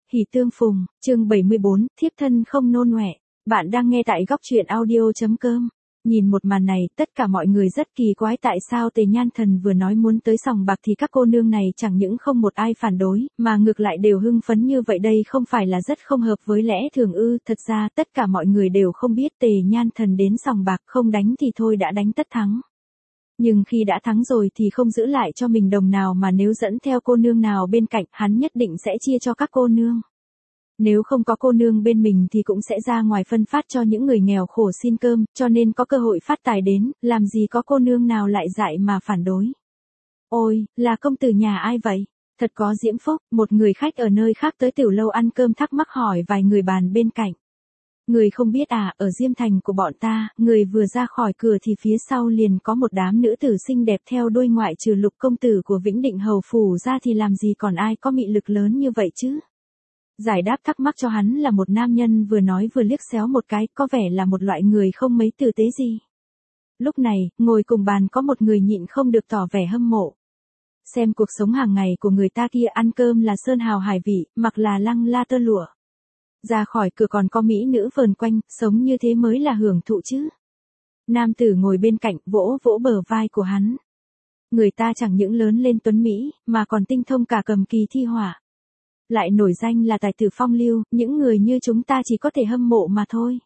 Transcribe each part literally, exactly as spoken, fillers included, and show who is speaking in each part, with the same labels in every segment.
Speaker 1: Hỉ tương phùng, chương bảy mươi bốn, thiếp thân không nôn ọe. Bạn đang nghe tại góc truyện audio.com. Nhìn một màn này, tất cả mọi người rất kỳ quái tại sao Tề Nhan Thần vừa nói muốn tới sòng bạc thì các cô nương này chẳng những không một ai phản đối, mà ngược lại đều hưng phấn như vậy, đây không phải là rất không hợp với lẽ thường ư? Thật ra, tất cả mọi người đều không biết Tề Nhan Thần đến sòng bạc không đánh thì thôi đã đánh tất thắng. Nhưng khi đã thắng rồi thì không giữ lại cho mình đồng nào, mà nếu dẫn theo cô nương nào bên cạnh, hắn nhất định sẽ chia cho các cô nương. Nếu không có cô nương bên mình thì cũng sẽ ra ngoài phân phát cho những người nghèo khổ xin cơm, cho nên có cơ hội phát tài đến, làm gì có cô nương nào lại dại mà phản đối. Ôi, là công tử nhà ai vậy? Thật có diễm phúc. Một người khách ở nơi khác tới tiểu lâu ăn cơm thắc mắc hỏi vài người bàn bên cạnh. Người không biết à, ở Diêm Thành của bọn ta, người vừa ra khỏi cửa thì phía sau liền có một đám nữ tử xinh đẹp theo đuôi, ngoại trừ Lục công tử của Vĩnh Định hầu phủ ra thì làm gì còn ai có mị lực lớn như vậy chứ? Giải đáp thắc mắc cho hắn là một nam nhân vừa nói vừa liếc xéo một cái, có vẻ là một loại người không mấy tử tế gì. Lúc này, ngồi cùng bàn có một người nhịn không được tỏ vẻ hâm mộ. Xem cuộc sống hàng ngày của người ta kia, ăn cơm là sơn hào hải vị, mặc là lăng la tơ lụa. Ra khỏi cửa còn có mỹ nữ vờn quanh, sống như thế mới là hưởng thụ chứ. Nam tử ngồi bên cạnh vỗ vỗ bờ vai của hắn. Người ta chẳng những lớn lên tuấn mỹ, mà còn tinh thông cả cầm kỳ thi họa. Lại nổi danh là tài tử phong lưu, những người như chúng ta chỉ có thể hâm mộ mà thôi.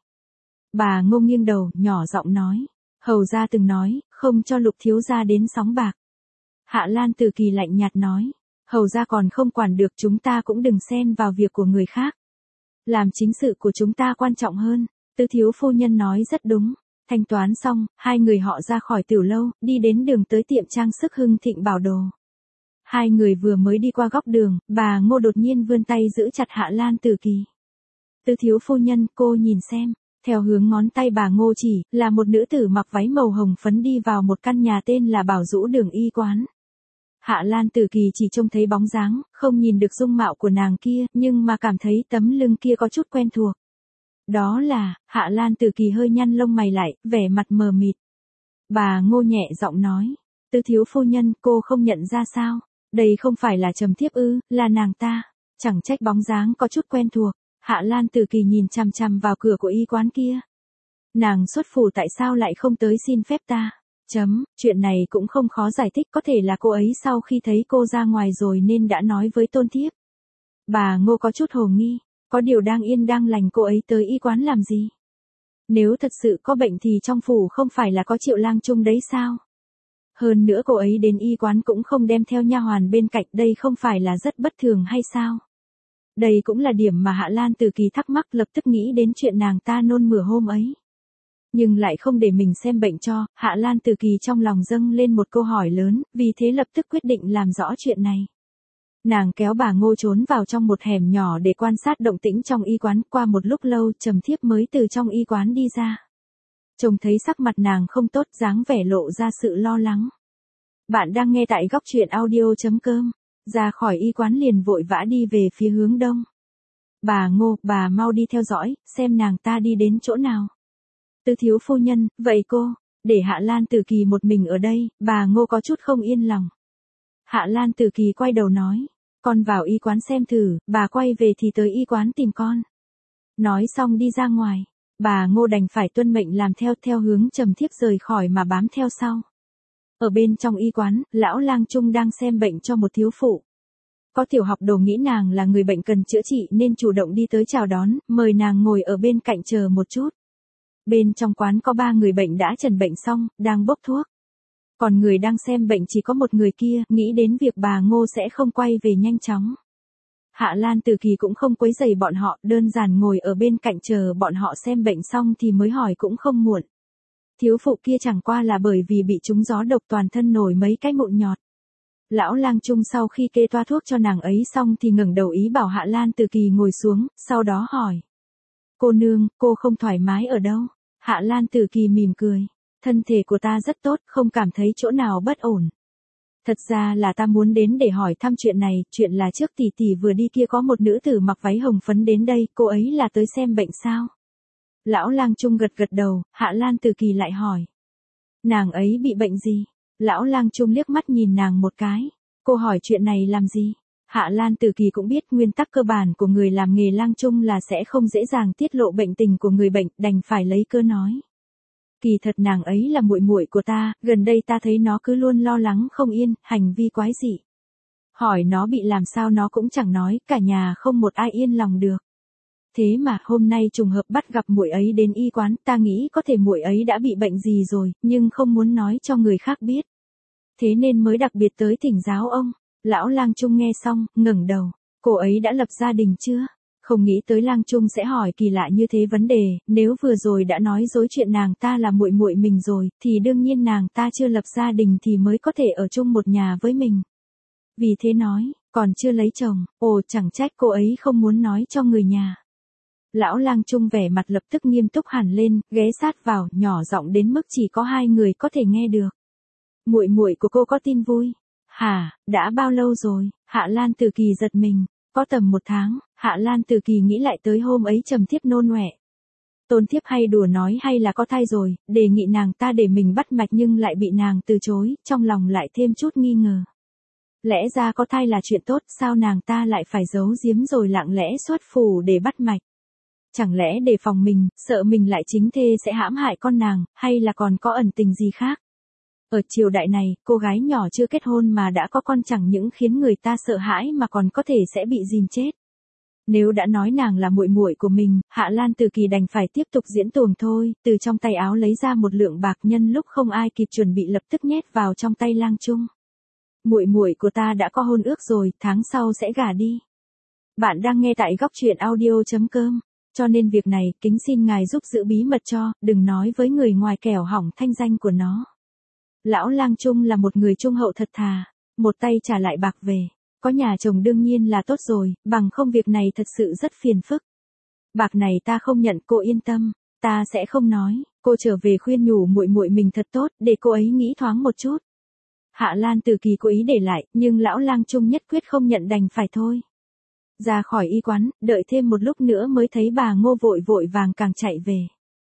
Speaker 1: Bà Ngô nghiêng đầu, nhỏ giọng nói. Hầu gia từng nói, không cho Lục thiếu gia đến sóng bạc. Hạ Lan Từ Kỳ lạnh nhạt nói. Hầu gia còn không quản được, chúng ta cũng đừng xen vào việc của người khác. Làm chính sự của chúng ta quan trọng hơn. Tư thiếu phu nhân nói rất đúng. Thanh toán xong, hai người họ ra khỏi tiểu lâu, đi đến đường tới tiệm trang sức Hưng Thịnh Bảo Đồ. Hai người vừa mới đi qua góc đường, bà Ngô đột nhiên vươn tay giữ chặt Hạ Lan Từ Kỳ. Tư thiếu phu nhân, cô nhìn xem. Theo hướng ngón tay bà Ngô chỉ, là một nữ tử mặc váy màu hồng phấn đi vào một căn nhà tên là Bảo Dũ Đường Y Quán. Hạ Lan Từ Kỳ chỉ trông thấy bóng dáng, không nhìn được dung mạo của nàng kia, nhưng mà cảm thấy tấm lưng kia có chút quen thuộc. Đó là, Hạ Lan Từ Kỳ hơi nhăn lông mày lại, vẻ mặt mờ mịt. Bà Ngô nhẹ giọng nói. Tư thiếu phu nhân, cô không nhận ra sao? Đây không phải là Trầm Thiếp ư, là nàng ta. Chẳng trách bóng dáng có chút quen thuộc. Hạ Lan Từ Kỳ nhìn chằm chằm vào cửa của y quán kia. Nàng xuất phủ tại sao lại không tới xin phép ta? Chấm, chuyện này cũng không khó giải thích, có thể là cô ấy sau khi thấy cô ra ngoài rồi nên đã nói với Tôn Thiếp. Bà Ngô có chút hồ nghi, có điều đang yên đang lành cô ấy tới y quán làm gì? Nếu thật sự có bệnh thì trong phủ không phải là có Triệu Lang Trung đấy sao? Hơn nữa cô ấy đến y quán cũng không đem theo nha hoàn bên cạnh, đây không phải là rất bất thường hay sao? Đây cũng là điểm mà Hạ Lan Từ Kỳ thắc mắc, lập tức nghĩ đến chuyện nàng ta nôn mửa hôm ấy. Nhưng lại không để mình xem bệnh cho, Hạ Lan Từ Kỳ trong lòng dâng lên một câu hỏi lớn, vì thế lập tức quyết định làm rõ chuyện này. Nàng kéo bà Ngô trốn vào trong một hẻm nhỏ để quan sát động tĩnh trong y quán, qua một lúc lâu Trầm Thiếp mới từ trong y quán đi ra. Trông thấy sắc mặt nàng không tốt, dáng vẻ lộ ra sự lo lắng. Bạn đang nghe tại góc truyện audio.com. Ra khỏi y quán liền vội vã đi về phía hướng đông. Bà Ngô, bà mau đi theo dõi, xem nàng ta đi đến chỗ nào. Tư thiếu phu nhân, vậy cô, để Hạ Lan Từ Kỳ một mình ở đây, bà Ngô có chút không yên lòng. Hạ Lan Từ Kỳ quay đầu nói, con vào y quán xem thử, bà quay về thì tới y quán tìm con. Nói xong đi ra ngoài, bà Ngô đành phải tuân mệnh làm theo, theo hướng Trầm Thiếp rời khỏi mà bám theo sau. Ở bên trong y quán, lão Lang Trung đang xem bệnh cho một thiếu phụ. Có tiểu học đồ nghĩ nàng là người bệnh cần chữa trị nên chủ động đi tới chào đón, mời nàng ngồi ở bên cạnh chờ một chút. Bên trong quán có ba người bệnh đã chẩn bệnh xong, đang bốc thuốc. Còn người đang xem bệnh chỉ có một người kia, nghĩ đến việc bà Ngô sẽ không quay về nhanh chóng. Hạ Lan Từ Kỳ cũng không quấy rầy bọn họ, đơn giản ngồi ở bên cạnh chờ bọn họ xem bệnh xong thì mới hỏi cũng không muộn. Thiếu phụ kia chẳng qua là bởi vì bị trúng gió độc toàn thân nổi mấy cái mụn nhọt. Lão Lang Trung sau khi kê toa thuốc cho nàng ấy xong thì ngẩng đầu ý bảo Hạ Lan Từ Kỳ ngồi xuống, sau đó hỏi. Cô nương, cô không thoải mái ở đâu? Hạ Lan Từ Kỳ mỉm cười. Thân thể của ta rất tốt, không cảm thấy chỗ nào bất ổn. Thật ra là ta muốn đến để hỏi thăm chuyện này, chuyện là trước tỷ tỷ vừa đi kia có một nữ tử mặc váy hồng phấn đến đây, cô ấy là tới xem bệnh sao? Lão Lang Trung gật gật đầu, Hạ Lan Từ Kỳ lại hỏi. Nàng ấy bị bệnh gì? Lão Lang Trung liếc mắt nhìn nàng một cái. Cô hỏi chuyện này làm gì? Hạ Lan Tử Kỳ cũng biết nguyên tắc cơ bản của người làm nghề lang trung là sẽ không dễ dàng tiết lộ bệnh tình của người bệnh, đành phải lấy cớ nói. Kỳ thật nàng ấy là muội muội của ta, gần đây ta thấy nó cứ luôn lo lắng không yên, hành vi quái dị. Hỏi nó bị làm sao nó cũng chẳng nói, cả nhà không một ai yên lòng được. Thế mà hôm nay trùng hợp bắt gặp muội ấy đến y quán, ta nghĩ có thể muội ấy đã bị bệnh gì rồi, nhưng không muốn nói cho người khác biết. Thế nên mới đặc biệt tới thỉnh giáo ông. Lão lang trung nghe xong, ngẩng đầu. Cô ấy đã lập gia đình chưa? Không nghĩ tới lang trung sẽ hỏi kỳ lạ như thế vấn đề, nếu vừa rồi đã nói dối chuyện nàng ta là muội muội mình rồi, thì đương nhiên nàng ta chưa lập gia đình thì mới có thể ở chung một nhà với mình. Vì thế nói, còn chưa lấy chồng, ồ chẳng trách cô ấy không muốn nói cho người nhà. Lão lang trung vẻ mặt lập tức nghiêm túc hẳn lên, ghé sát vào, nhỏ giọng đến mức chỉ có hai người có thể nghe được. Muội muội của cô có tin vui. Hả, đã bao lâu rồi? Hạ Lan Tử Kỳ giật mình. Có tầm một tháng, Hạ Lan Tử Kỳ nghĩ lại tới hôm ấy Trầm Thiếp nôn ọe. Tôn Thiếp hay đùa nói hay là có thai rồi, đề nghị nàng ta để mình bắt mạch nhưng lại bị nàng từ chối, trong lòng lại thêm chút nghi ngờ. Lẽ ra có thai là chuyện tốt, sao nàng ta lại phải giấu giếm rồi lặng lẽ xuất phủ để bắt mạch? Chẳng lẽ để phòng mình, sợ mình lại chính thê sẽ hãm hại con nàng, hay là còn có ẩn tình gì khác? Ở triều đại này, cô gái nhỏ chưa kết hôn mà đã có con chẳng những khiến người ta sợ hãi mà còn có thể sẽ bị dìm chết. Nếu đã nói nàng là muội muội của mình, Hạ Lan Tử Kỳ đành phải tiếp tục diễn tuồng thôi, từ trong tay áo lấy ra một lượng bạc nhân lúc không ai kịp chuẩn bị lập tức nhét vào trong tay lang trung. Muội muội của ta đã có hôn ước rồi, tháng sau sẽ gả đi. Bạn đang nghe tại góc truyện audio chấm com, cho nên việc này, kính xin ngài giúp giữ bí mật cho, đừng nói với người ngoài kẻo hỏng thanh danh của nó. Lão lang trung là một người trung hậu thật thà, một tay trả lại bạc về. Có nhà chồng đương nhiên là tốt rồi, bằng không việc này thật sự rất phiền phức. Bạc này ta không nhận, cô yên tâm, ta sẽ không nói. Cô trở về khuyên nhủ muội muội mình thật tốt, để cô ấy nghĩ thoáng một chút. Hạ Lan Tử Kỳ cố ý để lại, nhưng lão lang trung nhất quyết không nhận, đành phải thôi. Ra khỏi y quán, đợi thêm một lúc nữa mới thấy bà Ngô vội vội vàng càng chạy về.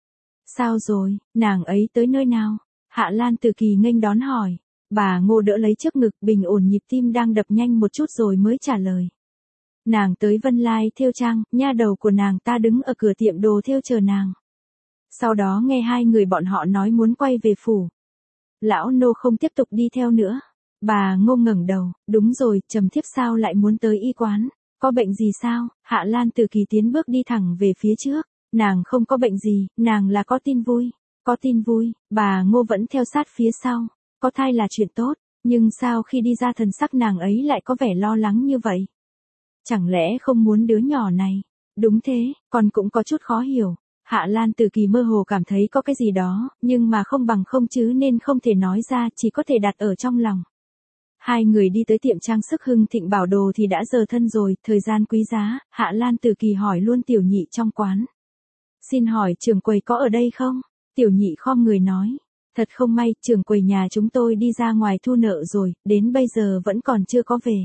Speaker 1: Sao rồi, nàng ấy tới nơi nào? Hạ Lan Tử Kỳ nghênh đón hỏi. Bà Ngô đỡ lấy trước ngực, bình ổn nhịp tim đang đập nhanh một chút rồi mới trả lời. Nàng tới Vân Lai thêu trang, nha đầu của nàng ta đứng ở cửa tiệm đồ thêu chờ nàng. Sau đó nghe hai người bọn họ nói muốn quay về phủ. Lão nô không tiếp tục đi theo nữa. Bà Ngô ngẩng đầu, đúng rồi, Trầm Thiếp sao lại muốn tới y quán? Có bệnh gì sao? Hạ Lan Tử Kỳ tiến bước đi thẳng về phía trước. Nàng không có bệnh gì, nàng là có tin vui. Có tin vui, bà Ngô vẫn theo sát phía sau. Có thai là chuyện tốt, nhưng sao khi đi ra thần sắc nàng ấy lại có vẻ lo lắng như vậy? Chẳng lẽ không muốn đứa nhỏ này? Đúng thế, con cũng có chút khó hiểu. Hạ Lan Tử Kỳ mơ hồ cảm thấy có cái gì đó, nhưng mà không bằng không chứ nên không thể nói ra, chỉ có thể đặt ở trong lòng. Hai người đi tới tiệm trang sức Hưng Thịnh Bảo Đồ thì đã giờ thân rồi, thời gian quý giá, Hạ Lan Tử Kỳ hỏi luôn tiểu nhị trong quán. Xin hỏi trưởng quầy có ở đây không? Tiểu nhị khom người nói. Thật không may, trưởng quầy nhà chúng tôi đi ra ngoài thu nợ rồi, đến bây giờ vẫn còn chưa có về.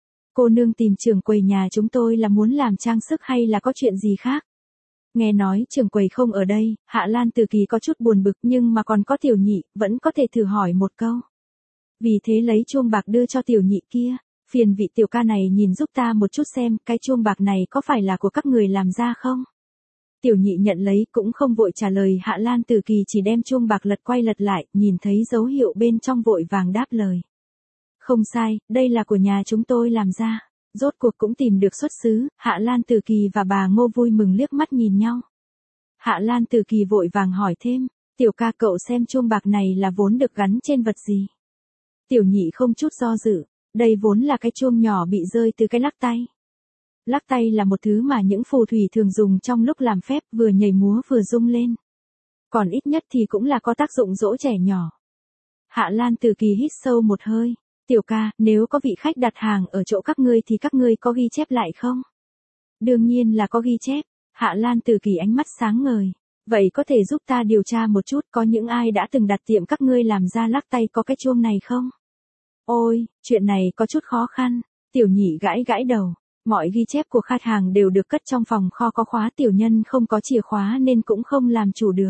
Speaker 1: Cô nương tìm trưởng quầy nhà chúng tôi là muốn làm trang sức hay là có chuyện gì khác? Nghe nói trưởng quầy không ở đây, Hạ Lan Tử Kỳ có chút buồn bực nhưng mà còn có tiểu nhị, vẫn có thể thử hỏi một câu. Vì thế lấy chuông bạc đưa cho tiểu nhị kia, phiền vị tiểu ca này nhìn giúp ta một chút xem, cái chuông bạc này có phải là của các người làm ra không? Tiểu nhị nhận lấy cũng không vội trả lời, Hạ Lan Tử Kỳ chỉ đem chuông bạc lật quay lật lại, nhìn thấy dấu hiệu bên trong vội vàng đáp lời. Không sai, đây là của nhà chúng tôi làm ra. Rốt cuộc cũng tìm được xuất xứ, Hạ Lan Tử Kỳ và bà Ngô vui mừng liếc mắt nhìn nhau. Hạ Lan Tử Kỳ vội vàng hỏi thêm, tiểu ca cậu xem chuông bạc này là vốn được gắn trên vật gì? Tiểu nhị không chút do dự, đây vốn là cái chuông nhỏ bị rơi từ cái lắc tay. Lắc tay là một thứ mà những phù thủy thường dùng trong lúc làm phép, vừa nhảy múa vừa rung lên. Còn ít nhất thì cũng là có tác dụng dỗ trẻ nhỏ. Hạ Lan Tử Kỳ hít sâu một hơi. Tiểu ca, nếu có vị khách đặt hàng ở chỗ các ngươi thì các ngươi có ghi chép lại không? Đương nhiên là có ghi chép. Hạ Lan Tử Kỳ ánh mắt sáng ngời. Vậy có thể giúp ta điều tra một chút có những ai đã từng đặt tiệm các ngươi làm ra lắc tay có cái chuông này không? Ôi, chuyện này có chút khó khăn. Tiểu nhị gãi gãi đầu. Mọi ghi chép của khách hàng đều được cất trong phòng kho có khóa, tiểu nhân không có chìa khóa nên cũng không làm chủ được.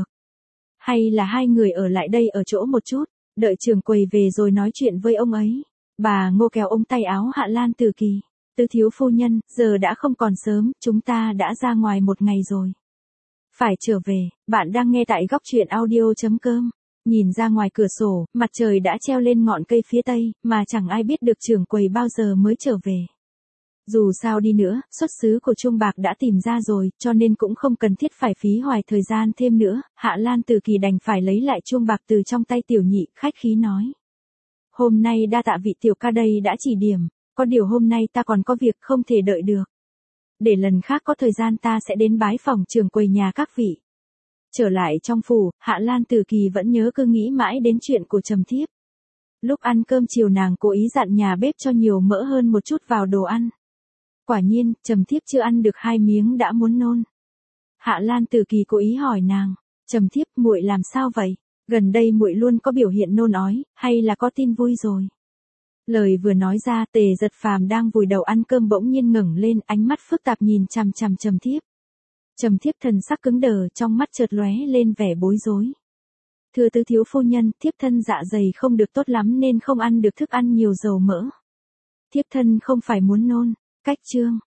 Speaker 1: Hay là hai người ở lại đây ở chỗ một chút, đợi trưởng quầy về rồi nói chuyện với ông ấy. Bà Ngô kéo ống tay áo Hạ Lan Tử Kỳ. Tứ thiếu phu nhân, giờ đã không còn sớm, chúng ta đã ra ngoài một ngày rồi. Phải trở về, bạn đang nghe tại góc truyện audio.com. Nhìn ra ngoài cửa sổ, mặt trời đã treo lên ngọn cây phía tây, mà chẳng ai biết được trưởng quầy bao giờ mới trở về. Dù sao đi nữa, xuất xứ của chuông bạc đã tìm ra rồi, cho nên cũng không cần thiết phải phí hoài thời gian thêm nữa. Hạ Lan Từ Kỳ đành phải lấy lại chuông bạc từ trong tay tiểu nhị, khách khí nói. Hôm nay đa tạ vị tiểu ca đây đã chỉ điểm, có điều hôm nay ta còn có việc không thể đợi được. Để lần khác có thời gian ta sẽ đến bái phòng trưởng quầy nhà các vị. Trở lại trong phủ, Hạ Lan Từ Kỳ vẫn nhớ cứ nghĩ mãi đến chuyện của Trầm Thiếp. Lúc ăn cơm chiều nàng cố ý dặn nhà bếp cho nhiều mỡ hơn một chút vào đồ ăn. Quả nhiên, Trầm Thiếp chưa ăn được hai miếng đã muốn nôn. Hạ Lan Từ Kỳ cố ý hỏi nàng, Trầm Thiếp, muội làm sao vậy? Gần đây muội luôn có biểu hiện nôn ói, hay là có tin vui rồi? Lời vừa nói ra, Tề Giật Phàm đang vùi đầu ăn cơm bỗng nhiên ngẩng lên, ánh mắt phức tạp nhìn chằm chằm Trầm Thiếp. Trầm Thiếp thần sắc cứng đờ, trong mắt chợt lóe lên vẻ bối rối. Thưa tứ thiếu phu nhân, thiếp thân dạ dày không được tốt lắm nên không ăn được thức ăn nhiều dầu mỡ. Thiếp thân không phải muốn nôn. Cách chương